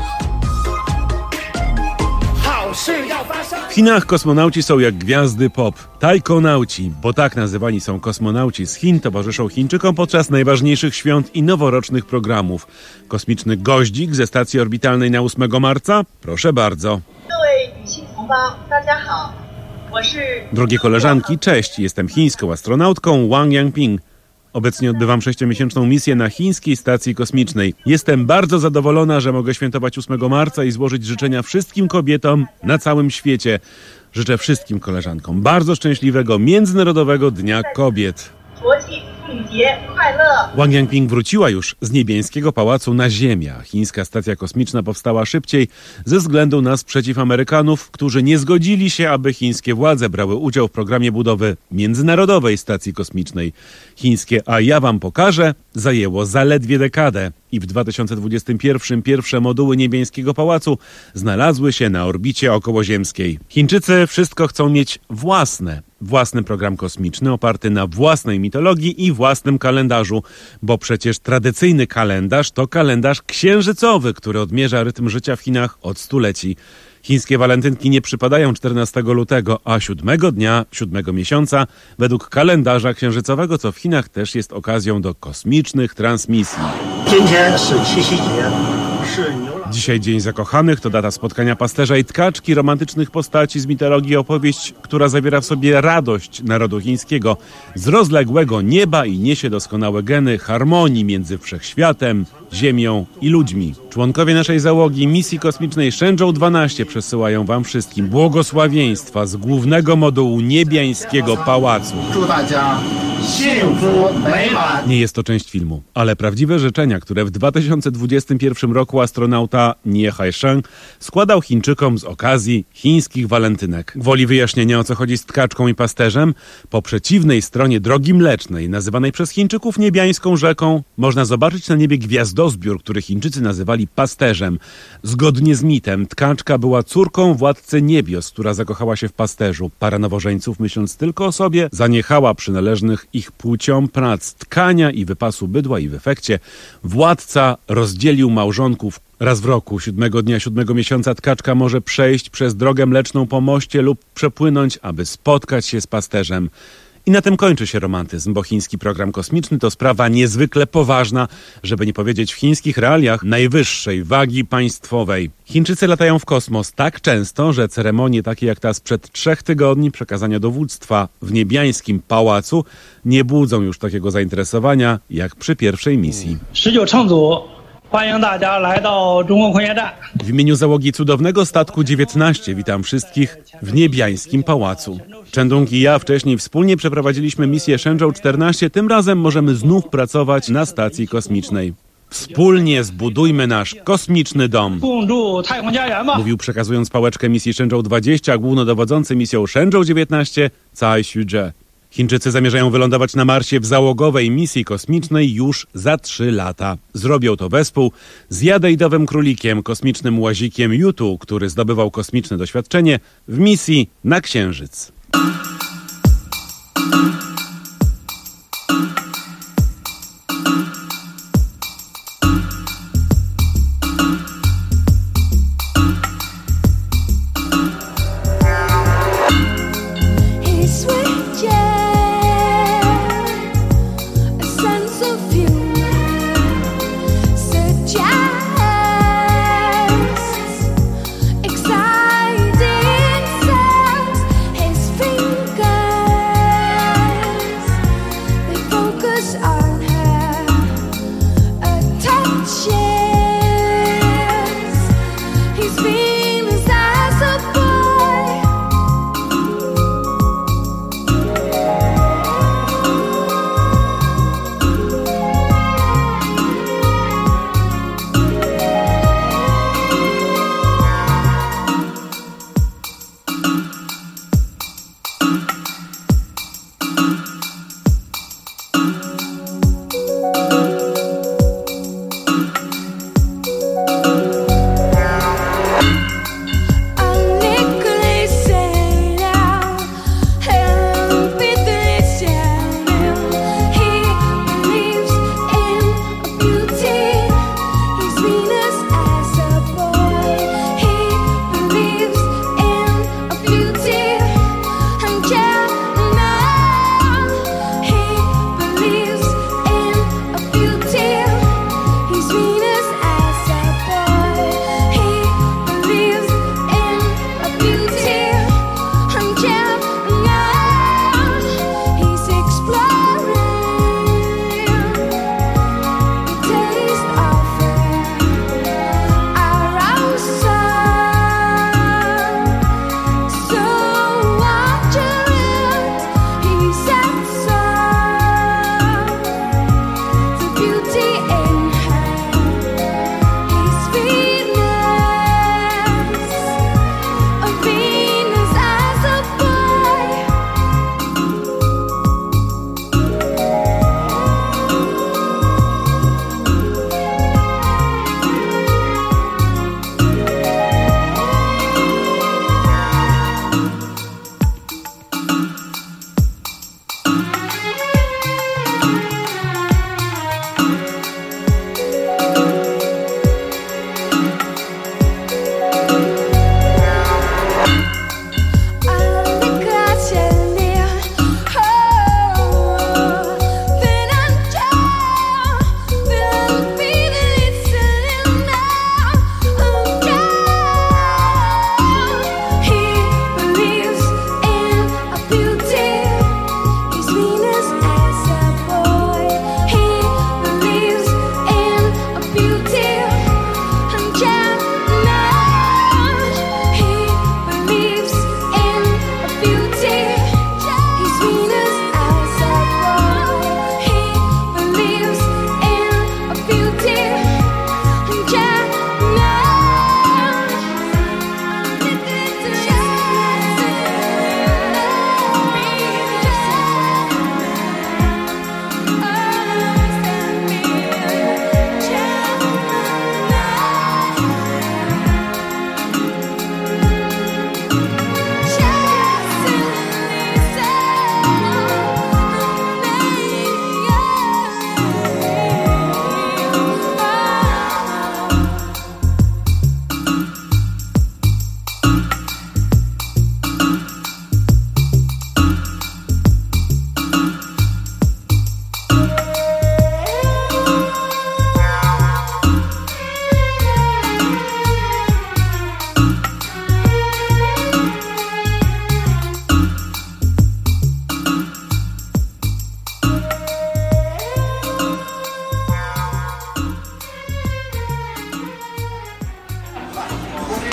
W Chinach kosmonauci są jak gwiazdy pop. Tajkonauci, bo tak nazywani są kosmonauci z Chin, towarzyszą Chińczykom podczas najważniejszych świąt i noworocznych programów. Kosmiczny goździk ze stacji orbitalnej na ósmego marca? Proszę bardzo. Drogie koleżanki, cześć, jestem chińską astronautką Wang Yangping. Obecnie odbywam sześciomiesięczną misję na chińskiej stacji kosmicznej. Jestem bardzo zadowolona, że mogę świętować ósmego marca i złożyć życzenia wszystkim kobietom na całym świecie. Życzę wszystkim koleżankom bardzo szczęśliwego Międzynarodowego Dnia Kobiet. Wang Yangping wróciła już z niebiańskiego pałacu na Ziemię. Chińska stacja kosmiczna powstała szybciej ze względu na sprzeciw Amerykanów, którzy nie zgodzili się, aby chińskie władze brały udział w programie budowy międzynarodowej stacji kosmicznej. Chińskie "a ja wam pokażę" zajęło zaledwie dekadę i w dwa tysiące dwudziestym pierwszym pierwsze moduły niebiańskiego pałacu znalazły się na orbicie okołoziemskiej. Chińczycy wszystko chcą mieć własne. Własny program kosmiczny oparty na własnej mitologii i własnym kalendarzu, bo przecież tradycyjny kalendarz to kalendarz księżycowy, który odmierza rytm życia w Chinach od stuleci. Chińskie walentynki nie przypadają czternastego lutego, a siódmego dnia, siódmego miesiąca według kalendarza księżycowego, co w Chinach też jest okazją do kosmicznych transmisji. Dzisiaj Dzień Zakochanych to data spotkania pasterza i tkaczki, romantycznych postaci z mitologii, opowieść, która zawiera w sobie radość narodu chińskiego z rozległego nieba i niesie doskonałe geny harmonii między wszechświatem, ziemią i ludźmi. Członkowie naszej załogi misji kosmicznej Shenzhou dwanaście przesyłają wam wszystkim błogosławieństwa z głównego modułu niebiańskiego pałacu. Nie jest to część filmu, ale prawdziwe życzenia, które w dwa tysiące dwudziestym pierwszym roku astronauta Nie Haisheng składał Chińczykom z okazji chińskich walentynek. Gwoli wyjaśnienia, o co chodzi z tkaczką i pasterzem, po przeciwnej stronie Drogi Mlecznej, nazywanej przez Chińczyków niebiańską rzeką, można zobaczyć na niebie gwiazdozbiór, który Chińczycy nazywali pasterzem. Zgodnie z mitem, tkaczka była córką władcy niebios, która zakochała się w pasterzu. Para nowożeńców, myśląc tylko o sobie, zaniechała przynależnych ich płciom prac tkania i wypasu bydła i w efekcie władca rozdzielił małżonków. Raz w roku, siódmego dnia siódmego miesiąca, tkaczka może przejść przez drogę mleczną po moście lub przepłynąć, aby spotkać się z pasterzem. I na tym kończy się romantyzm, bo chiński program kosmiczny to sprawa niezwykle poważna, żeby nie powiedzieć w chińskich realiach najwyższej wagi państwowej. Chińczycy latają w kosmos tak często, że ceremonie takie jak ta sprzed trzech tygodni przekazania dowództwa w niebiańskim pałacu nie budzą już takiego zainteresowania jak przy pierwszej misji. W imieniu załogi cudownego statku dziewiętnaście witam wszystkich w niebiańskim pałacu. Chendung i ja wcześniej wspólnie przeprowadziliśmy misję Shenzhou czternaście, tym razem możemy znów pracować na stacji kosmicznej. Wspólnie zbudujmy nasz kosmiczny dom, mówił, przekazując pałeczkę misji Shenzhou dwadzieścia głównodowodzący misją Shenzhou dziewiętnaście Cai Xuzhe. Chińczycy zamierzają wylądować na Marsie w załogowej misji kosmicznej już za trzy lata. Zrobią to wespół z jadejdowym królikiem, kosmicznym łazikiem Yutu, który zdobywał kosmiczne doświadczenie w misji na Księżyc.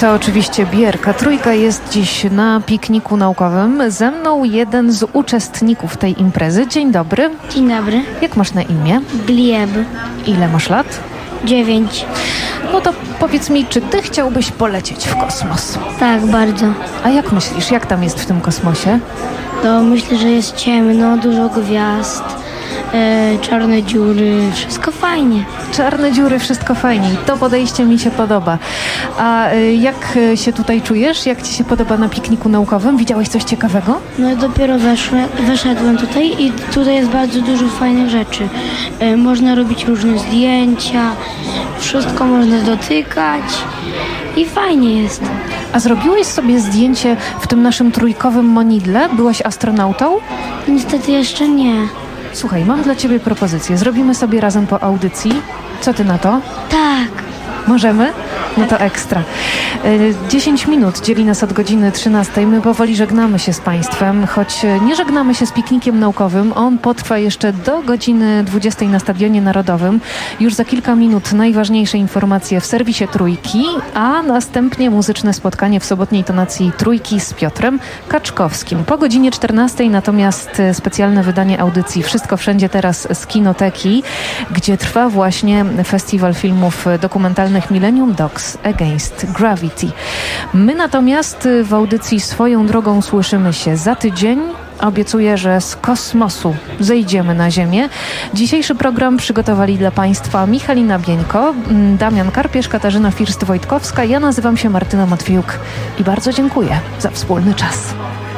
To oczywiście Bierka. Trójka jest dziś na pikniku naukowym. Ze mną jeden z uczestników tej imprezy. Dzień dobry. Dzień dobry. Jak masz na imię? Gleb. Ile masz lat? Dziewięć. No to powiedz mi, czy ty chciałbyś polecieć w kosmos? Tak, bardzo. A jak myślisz, jak tam jest w tym kosmosie? No, myślę, że jest ciemno, dużo gwiazd, e, czarne dziury, wszystko fajnie. Czarne dziury, wszystko fajnie. To podejście mi się podoba. A e, jak się tutaj czujesz? Jak ci się podoba na pikniku naukowym? Widziałeś coś ciekawego? No dopiero weszłem, weszedłem tutaj i tutaj jest bardzo dużo fajnych rzeczy. E, można robić różne zdjęcia, wszystko można dotykać i fajnie jest. A zrobiłeś sobie zdjęcie w tym naszym trójkowym monidle? Byłeś astronautą? Niestety jeszcze nie. Słuchaj, mam dla ciebie propozycję. Zrobimy sobie razem po audycji. Co ty na to? Tak. Możemy? No to ekstra. dziesięć minut dzieli nas od godziny trzynastej. My powoli żegnamy się z Państwem, choć nie żegnamy się z piknikiem naukowym. On potrwa jeszcze do godziny dwudziestej na Stadionie Narodowym. Już za kilka minut najważniejsze informacje w serwisie Trójki, a następnie muzyczne spotkanie w sobotniej tonacji Trójki z Piotrem Kaczkowskim. Po godzinie czternastej natomiast specjalne wydanie audycji Wszystko Wszędzie Teraz z Kinoteki, gdzie trwa właśnie festiwal filmów dokumentalnych Millennium Dogs Against Gravity. My natomiast w audycji Swoją drogą słyszymy się za tydzień. Obiecuję, że z kosmosu zejdziemy na Ziemię. Dzisiejszy program przygotowali dla Państwa Michalina Bieńko, Damian Karpierz, Katarzyna First-Wojtkowska. Ja nazywam się Martyna Matwiejuk i bardzo dziękuję za wspólny czas.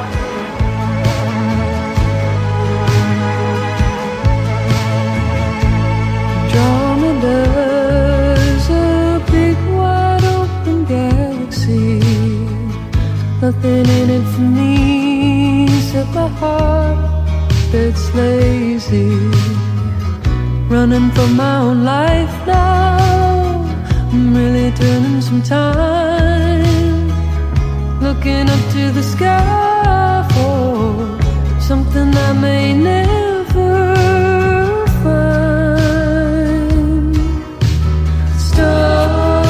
Nothing in it for me except my heart that's lazy. Running for my own life now, I'm really turning some time. Looking up to the sky for something I may never find. Stop.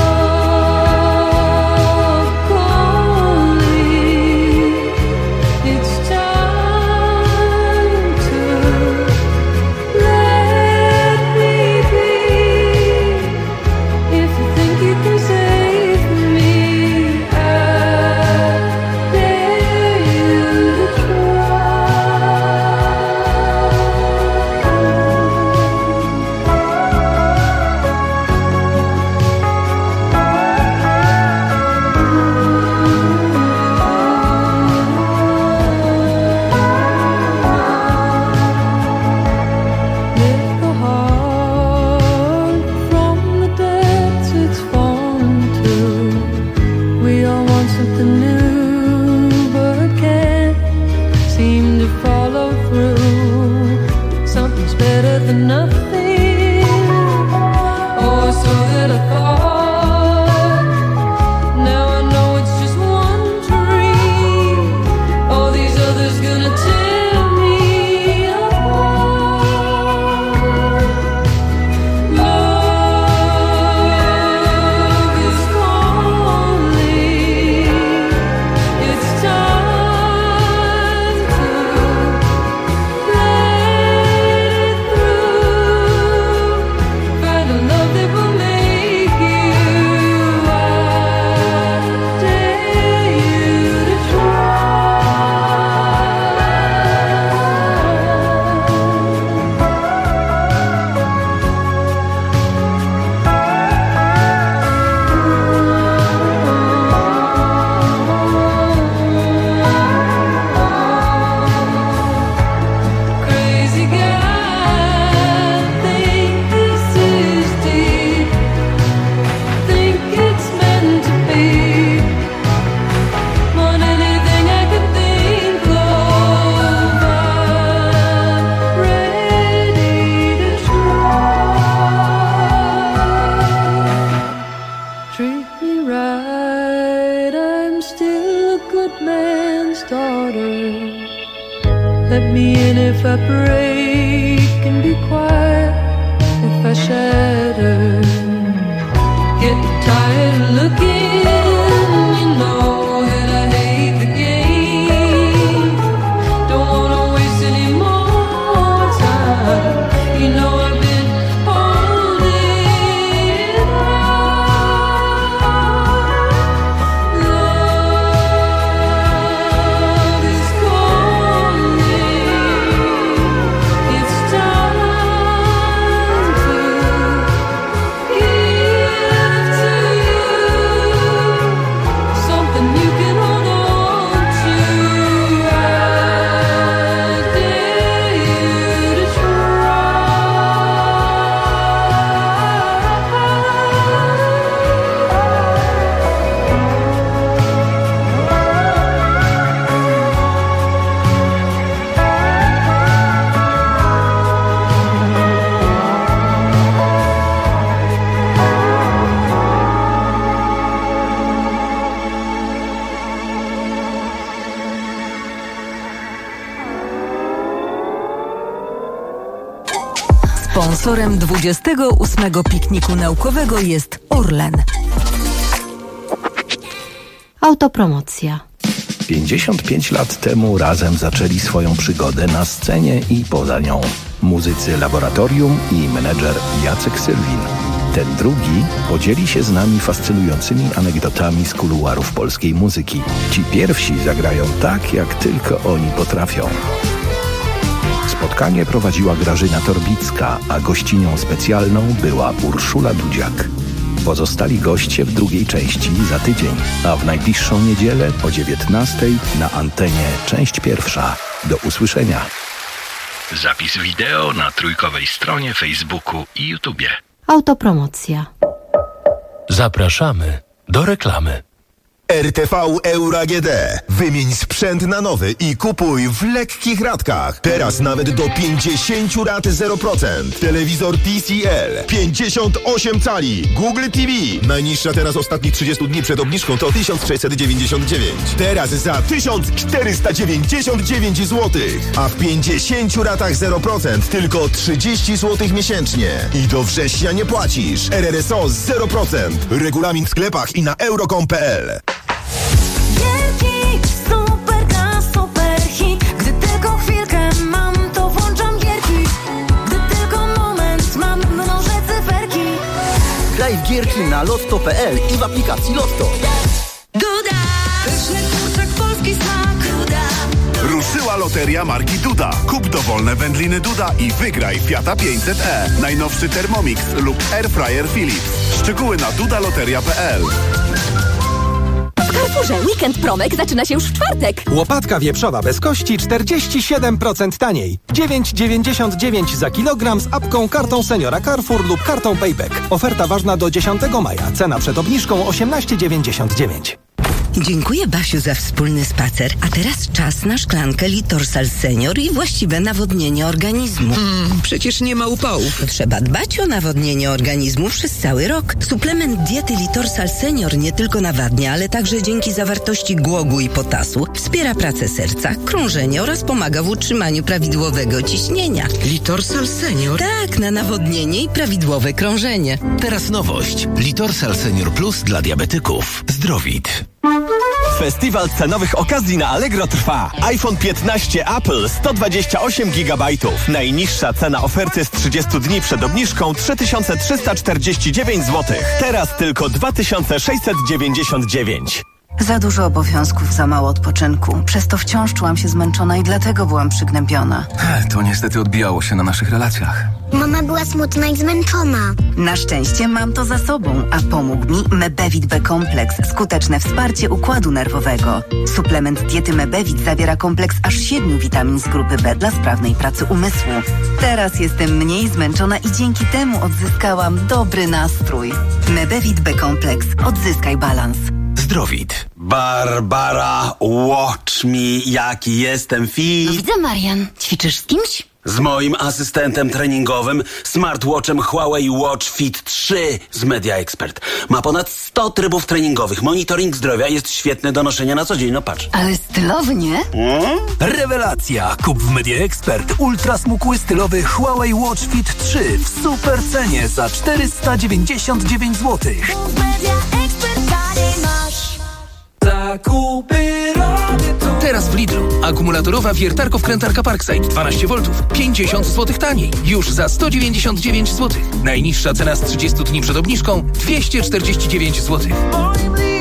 Let me in if I break, and be quiet if I shatter. Get tired of looking Sponsorem dwudziestego ósmego pikniku naukowego jest Orlen. Autopromocja. pięćdziesiąt pięć lat temu razem zaczęli swoją przygodę na scenie i poza nią. Muzycy Laboratorium i menedżer Jacek Sylwin. Ten drugi podzieli się z nami fascynującymi anegdotami z kuluarów polskiej muzyki. Ci pierwsi zagrają tak, jak tylko oni potrafią. Spotkanie prowadziła Grażyna Torbicka, a gościnią specjalną była Urszula Dudziak. Pozostali goście w drugiej części za tydzień, a w najbliższą niedzielę o dziewiętnastej na antenie część pierwsza. Do usłyszenia. Zapis wideo na trójkowej stronie Facebooku i YouTubie. Autopromocja. Zapraszamy do reklamy. R T V Euro A G D. Wymień sprzęt na nowy i kupuj w lekkich ratkach. Teraz nawet do pięćdziesiąt rat zero procent. Telewizor T C L pięćdziesiąt osiem cali. Google T V. Najniższa teraz ostatnich trzydzieści dni przed obniżką to tysiąc sześćset dziewięćdziesiąt dziewięć. Teraz za tysiąc czterysta dziewięćdziesiąt dziewięć złotych. A w pięćdziesięciu ratach zero procent tylko trzydzieści złotych miesięcznie. I do września nie płacisz. R R S O zero procent. Regulamin w sklepach i na euro kropka com kropka p l. Gierki, super gra, super hit. Gdy tylko chwilkę mam, to włączam gierki. Gdy tylko moment mam, mnożę cyferki. Graj w gierki na lotto kropka p l i w aplikacji Lotto. Duda! Pyszny kurczak, polski smak. Duda! Ruszyła loteria marki Duda. Kup dowolne wędliny Duda i wygraj Fiata pięćset e, najnowszy Thermomix lub Airfryer Philips. Szczegóły na dudaloteria kropka p l. W Carrefourze weekend promek zaczyna się już w czwartek. Łopatka wieprzowa bez kości czterdzieści siedem procent taniej. dziewięć dziewięćdziesiąt dziewięć za kilogram z apką, kartą seniora Carrefour lub kartą Payback. Oferta ważna do dziesiątego maja. Cena przed obniżką osiemnaście dziewięćdziesiąt dziewięć. Dziękuję, Basiu, za wspólny spacer. A teraz czas na szklankę Litorsal Senior i właściwe nawodnienie organizmu. Mm, przecież nie ma upałów. Trzeba dbać o nawodnienie organizmu przez cały rok. Suplement diety Litorsal Senior nie tylko nawadnia, ale także dzięki zawartości głogu i potasu wspiera pracę serca, krążenie oraz pomaga w utrzymaniu prawidłowego ciśnienia. Litorsal Senior? Tak, na nawodnienie i prawidłowe krążenie. Teraz nowość. Litorsal Senior Plus dla diabetyków. Zdrowit. Festiwal cenowych okazji na Allegro trwa. iPhone piętnaście Apple sto dwadzieścia osiem gigabajtów. Najniższa cena oferty z trzydziestu dni przed obniżką trzy tysiące trzysta czterdzieści dziewięć złotych. Teraz tylko dwa tysiące sześćset dziewięćdziesiąt dziewięć. Za dużo obowiązków, za mało odpoczynku. Przez to wciąż czułam się zmęczona i dlatego byłam przygnębiona. To niestety odbijało się na naszych relacjach. Mama była smutna i zmęczona. Na szczęście mam to za sobą, a pomógł mi Mebevit B kompleks. Skuteczne wsparcie układu nerwowego. Suplement diety Mebevit zawiera kompleks aż siedmiu witamin z grupy B dla sprawnej pracy umysłu. Teraz jestem mniej zmęczona i dzięki temu odzyskałam dobry nastrój. Mebevit B kompleks. Odzyskaj balans. Zdrowit. Barbara, watch me, jaki jestem fit. No widzę, Marian. Ćwiczysz z kimś? Z moim asystentem treningowym, smartwatchem Huawei Watch Fit trzy z Media Expert. Ma ponad sto trybów treningowych. Monitoring zdrowia jest świetny do noszenia na co dzień, no patrz. Ale stylowy, nie? Hmm? Rewelacja! Kup w Media Expert ultra smukły stylowy Huawei Watch Fit trzy w super cenie za czterysta dziewięćdziesiąt dziewięć złotych. Zakupy robię tu. Teraz w Lidlu. Akumulatorowa wiertarko-wkrętarka Parkside dwanaście woltów. pięćdziesiąt złotych taniej. Już za sto dziewięćdziesiąt dziewięć złotych. Najniższa cena z trzydziestu dni przed obniżką dwieście czterdzieści dziewięć złotych.